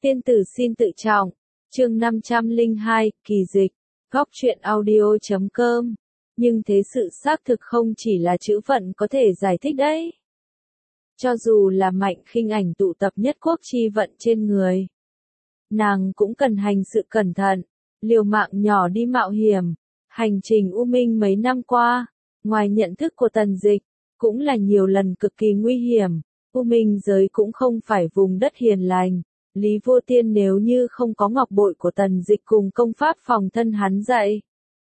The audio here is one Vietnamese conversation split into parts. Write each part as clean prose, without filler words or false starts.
Tiên tử xin tự trọng. Chương 502, kỳ dịch. Góc truyện audio.com. Nhưng thế sự xác thực không chỉ là chữ phận có thể giải thích đấy. Cho dù là Mạnh Khinh Ảnh tụ tập nhất quốc chi vận trên người, nàng cũng cần hành sự cẩn thận, liều mạng nhỏ đi mạo hiểm. Hành trình U Minh mấy năm qua, ngoài nhận thức của Tần Dịch, cũng là nhiều lần cực kỳ nguy hiểm. U Minh giới cũng không phải vùng đất hiền lành. Lý Vô Tiên nếu như không có ngọc bội của Tần Dịch cùng công pháp phòng thân hắn dạy,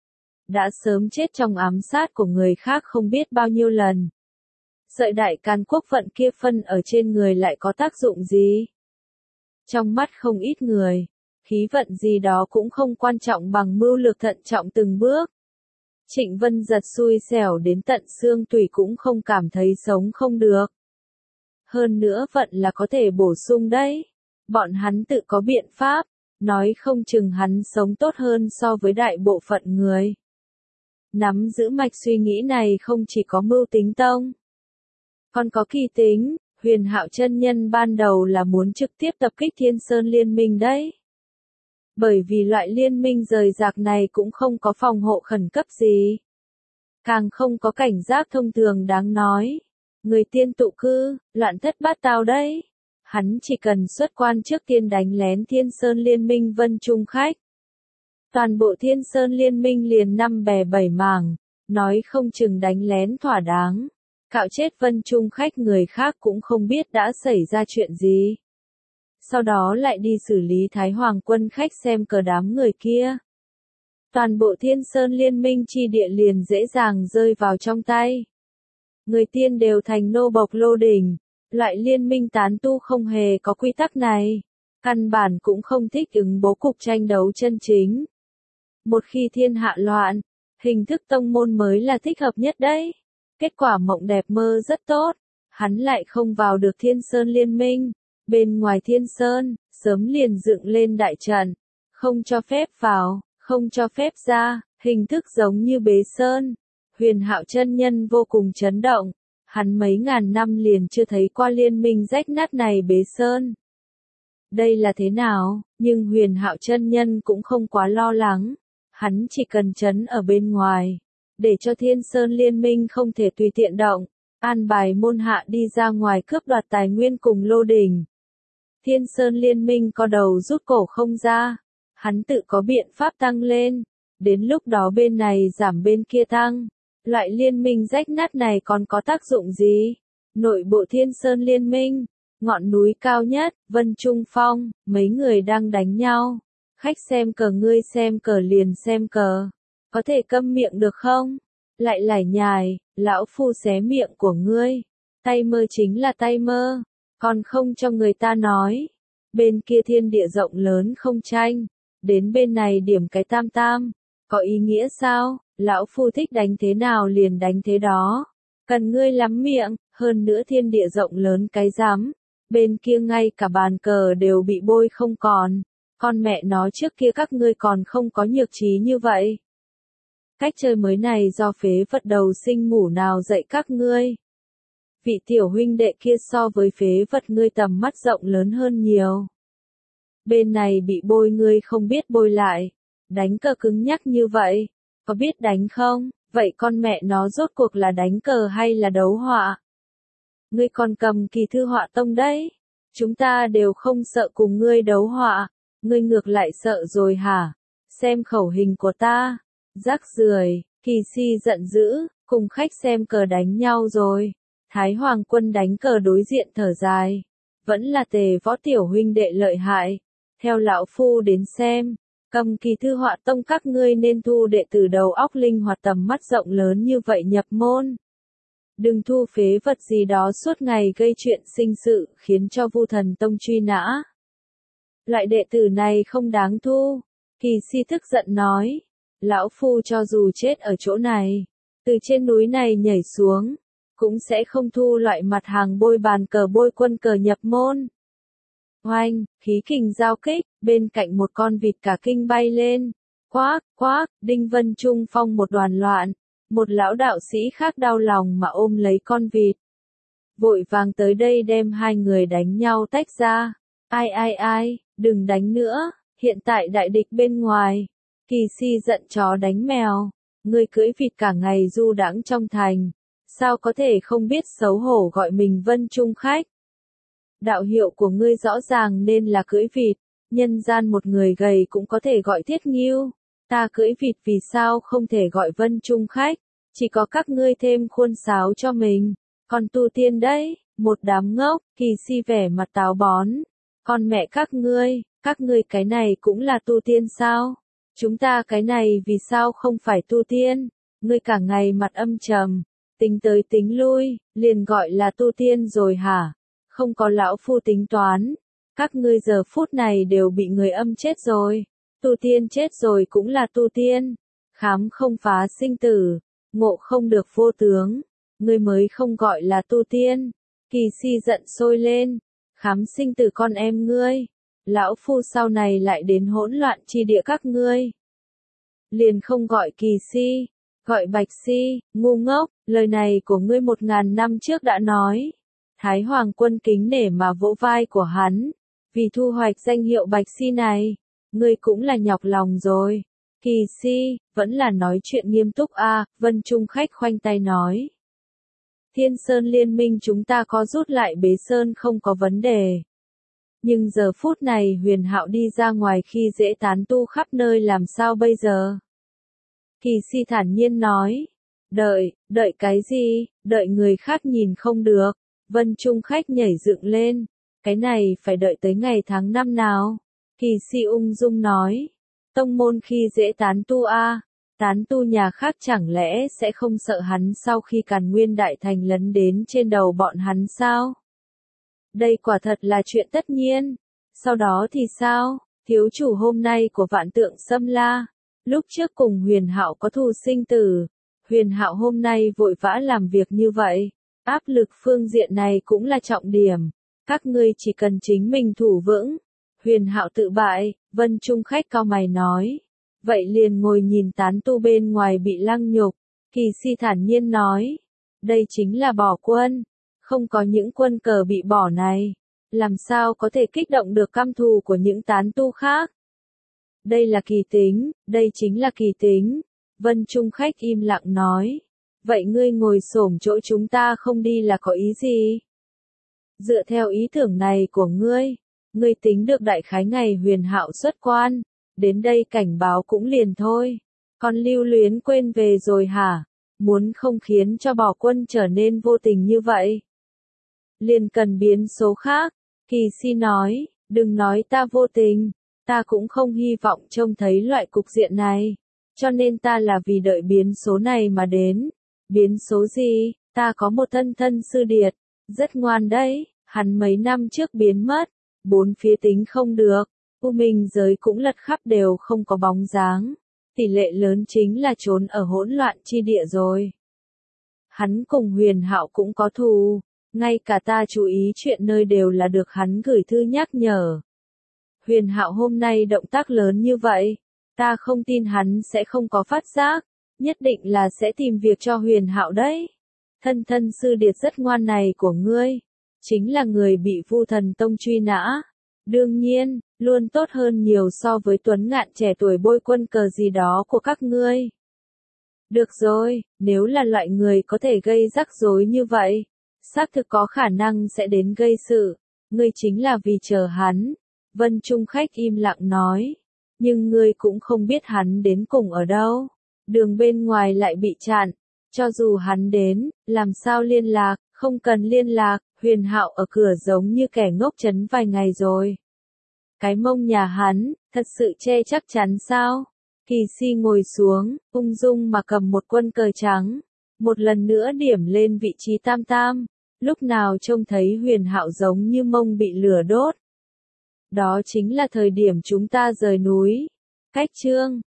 đã sớm chết trong ám sát của người khác không biết bao nhiêu lần. Sợi đại can quốc vận kia phân ở trên người lại có tác dụng gì? Trong mắt không ít người, khí vận gì đó cũng không quan trọng bằng mưu lược thận trọng từng bước. Trịnh Vân Giật xui xẻo đến tận xương tủy cũng không cảm thấy sống không được. Hơn nữa vận là có thể bổ sung đấy. Bọn hắn tự có biện pháp, nói không chừng hắn sống tốt hơn so với đại bộ phận người. Nắm giữ mạch suy nghĩ này không chỉ có mưu tính tông, còn có kỳ tính. Huyền Hạo chân nhân ban đầu là muốn trực tiếp tập kích Thiên Sơn Liên Minh đấy. Bởi vì loại liên minh rời rạc này cũng không có phòng hộ khẩn cấp gì. Càng không có cảnh giác thông thường đáng nói. Người tiên tụ cư, loạn thất bát tao đấy. Hắn chỉ cần xuất quan trước tiên đánh lén Thiên Sơn Liên Minh Vân Trung khách. Toàn bộ Thiên Sơn Liên Minh liền năm bè bảy mảng, nói không chừng đánh lén thỏa đáng. Cạo chết Vân Trung khách người khác cũng không biết đã xảy ra chuyện gì. Sau đó lại đi xử lý Thái Hoàng quân khách xem cờ đám người kia. Toàn bộ Thiên Sơn Liên Minh chi địa liền dễ dàng rơi vào trong tay. Người tiên đều thành nô bộc lô đỉnh. Loại liên minh tán tu không hề có quy tắc này. Căn bản cũng không thích ứng bố cục tranh đấu chân chính. Một khi thiên hạ loạn, hình thức tông môn mới là thích hợp nhất đấy. Kết quả mộng đẹp mơ rất tốt. Hắn lại không vào được Thiên Sơn Liên Minh. Bên ngoài Thiên Sơn, sớm liền dựng lên đại trận. Không cho phép vào, không cho phép ra, hình thức giống như bế sơn. Huyền Hạo chân nhân vô cùng chấn động. Hắn mấy ngàn năm liền chưa thấy qua liên minh rách nát này bế sơn. Đây là thế nào? Nhưng Huyền Hạo chân nhân cũng không quá lo lắng. Hắn chỉ cần trấn ở bên ngoài, để cho Thiên Sơn Liên Minh không thể tùy tiện động, an bài môn hạ đi ra ngoài cướp đoạt tài nguyên cùng lô đỉnh. Thiên Sơn Liên Minh có đầu rút cổ không ra, hắn tự có biện pháp tăng lên, đến lúc đó bên này giảm bên kia tăng. Loại liên minh rách nát này còn có tác dụng gì? Nội bộ Thiên Sơn Liên Minh, ngọn núi cao nhất, Vân Trung Phong, mấy người đang đánh nhau. Khách xem cờ ngươi xem cờ liền xem cờ. Có thể câm miệng được không? Lại lải nhải, lão phu xé miệng của ngươi. Tay mơ chính là tay mơ, còn không cho người ta nói. Bên kia thiên địa rộng lớn không tranh, đến bên này điểm cái tam tam. Có ý nghĩa sao? Lão phu thích đánh thế nào liền đánh thế đó. Cần ngươi lắm miệng, hơn nữa thiên địa rộng lớn cái rắm. Bên kia ngay cả bàn cờ đều bị bôi không còn. Con mẹ nó trước kia các ngươi còn không có nhược trí như vậy. Cách chơi mới này do phế vật đầu sinh ngủ nào dạy các ngươi. Vị tiểu huynh đệ kia so với phế vật ngươi tầm mắt rộng lớn hơn nhiều. Bên này bị bôi ngươi không biết bôi lại. Đánh cờ cứng nhắc như vậy. Có biết đánh không? Vậy con mẹ nó rốt cuộc là đánh cờ hay là đấu họa? Ngươi còn cầm kỳ thư họa tông đấy. Chúng ta đều không sợ cùng ngươi đấu họa. Ngươi ngược lại sợ rồi hả? Xem khẩu hình của ta. Rác rưởi. Kỳ si giận dữ, cùng khách xem cờ đánh nhau rồi. Thái Hoàng quân đánh cờ đối diện thở dài. Vẫn là Tề Võ tiểu huynh đệ lợi hại. Theo lão phu đến xem. Cầm kỳ thư họa tông các ngươi nên thu đệ tử đầu óc linh hoạt tầm mắt rộng lớn như vậy nhập môn. Đừng thu phế vật gì đó suốt ngày gây chuyện sinh sự khiến cho Vu Thần Tông truy nã. Loại đệ tử này không đáng thu. Kỳ si tức giận nói. Lão phu cho dù chết ở chỗ này, từ trên núi này nhảy xuống, cũng sẽ không thu loại mặt hàng bôi bàn cờ bôi quân cờ nhập môn. Oanh, khí kình giao kích, bên cạnh một con vịt cả kinh bay lên. Quác, quác, Đinh Vân Trung Phong một đoàn loạn. Một lão đạo sĩ khác đau lòng mà ôm lấy con vịt. Vội vàng tới đây đem hai người đánh nhau tách ra. Ai ai ai, Đừng đánh nữa, hiện tại đại địch bên ngoài. Kỳ si giận chó đánh mèo. Ngươi cưỡi vịt cả ngày du đãng trong thành. Sao có thể không biết xấu hổ gọi mình Vân Trung Khách? Đạo hiệu của ngươi rõ ràng nên là cưỡi vịt. Nhân gian một người gầy cũng có thể gọi Thiết Ngưu. Ta cưỡi vịt vì sao không thể gọi Vân Trung Khách? Chỉ có các ngươi thêm khuôn sáo cho mình. Còn tu tiên đấy, một đám ngốc. Kỳ si vẻ mặt táo bón. Con mẹ các ngươi cái này cũng là tu tiên sao? Chúng ta cái này vì sao không phải tu tiên? Ngươi cả ngày mặt âm trầm, tính tới tính lui, liền gọi là tu tiên rồi hả? Không có lão phu tính toán. Các ngươi giờ phút này đều bị người âm chết rồi. Tu tiên chết rồi cũng là tu tiên. Khám không phá sinh tử, ngộ không được vô tướng. Ngươi mới không gọi là tu tiên. Kỳ si giận sôi lên. Khám sinh tử con em ngươi. Lão phu sau này lại đến hỗn loạn chi địa các ngươi. Liền không gọi kỳ si, gọi bạch si, ngu ngốc, lời này của ngươi 1000 năm trước đã nói. Thái Hoàng quân kính nể mà vỗ vai của hắn. Vì thu hoạch danh hiệu bạch si này, ngươi cũng là nhọc lòng rồi. Kỳ si, vẫn là nói chuyện nghiêm túc a. Vân Trung Khách khoanh tay nói. Thiên Sơn liên minh chúng ta có rút lại Bế Sơn không có vấn đề. Nhưng giờ phút này Huyền Hạo đi ra ngoài khi dễ tán tu khắp nơi làm sao bây giờ? Kỳ si thản nhiên nói. Đợi cái gì? Đợi người khác nhìn không được. Vân Trung Khách nhảy dựng lên. Cái này phải đợi tới ngày tháng năm nào? Kỳ si ung dung nói. Tông môn khi dễ tán tu a. Tán tu nhà khác chẳng lẽ sẽ không sợ hắn sau khi Càn Nguyên Đại Thành lấn đến trên đầu bọn hắn sao? Đây quả thật là chuyện tất nhiên. Sau đó thì sao? Thiếu chủ hôm nay của Vạn Tượng Xâm La. Lúc trước cùng Huyền Hạo có thù sinh tử. Huyền Hạo hôm nay vội vã làm việc như vậy. Áp lực phương diện này cũng là trọng điểm. Các ngươi chỉ cần chính mình thủ vững. Huyền Hạo tự bại, Vân Trung Khách cau mày nói. Vậy liền ngồi nhìn tán tu bên ngoài bị lăng nhục. Kỳ si thản nhiên nói. Đây chính là bỏ quân. Không có những quân cờ bị bỏ này. Làm sao có thể kích động được căm thù của những tán tu khác? Đây là kỳ tính, đây chính là kỳ tính. Vân Trung Khách im lặng nói. Vậy ngươi ngồi xổm chỗ chúng ta không đi là có ý gì? Dựa theo ý tưởng này của ngươi tính được đại khái ngày Huyền Hạo xuất quan. Đến đây cảnh báo cũng liền thôi. Còn Lưu Luyến quên về rồi hả? Muốn không khiến cho bỏ quân trở nên vô tình như vậy? Liền cần biến số khác. Kỳ si nói, đừng nói ta vô tình. Ta cũng không hy vọng trông thấy loại cục diện này. Cho nên ta là vì đợi biến số này mà đến. Biến số gì? Ta có một thân sư điệt. Rất ngoan đấy. Hắn mấy năm trước biến mất. Bốn phía tính không được. U Minh giới cũng lật khắp đều không có bóng dáng. Tỷ lệ lớn chính là trốn ở hỗn loạn chi địa rồi. Hắn cùng Huyền Hạo cũng có thù. Ngay cả ta chú ý chuyện nơi đều là được hắn gửi thư nhắc nhở. Huyền Hạo hôm nay động tác lớn như vậy. Ta không tin hắn sẽ không có phát giác. Nhất định là sẽ tìm việc cho Huyền Hạo đấy. Thân sư điệt rất ngoan này của ngươi. Chính là người bị Vu Thần Tông truy nã. Đương nhiên, luôn tốt hơn nhiều so với Tuấn Ngạn trẻ tuổi bôi quân cờ gì đó của các ngươi. Được rồi, nếu là loại người có thể gây rắc rối như vậy, xác thực có khả năng sẽ đến gây sự. Ngươi chính là vì chờ hắn. Vân Trung Khách im lặng nói. Nhưng ngươi cũng không biết hắn đến cùng ở đâu. Đường bên ngoài lại bị chặn. Cho dù hắn đến, làm sao liên lạc, không cần liên lạc. Huyền Hạo ở cửa giống như kẻ ngốc chấn vài ngày rồi. Cái mông nhà hắn, thật sự che chắc chắn sao? Kỳ si ngồi xuống, ung dung mà cầm một quân cờ trắng. Một lần nữa điểm lên vị trí tam tam. Lúc nào trông thấy Huyền Hạo giống như mông bị lửa đốt. Đó chính là thời điểm chúng ta rời núi. Cách chương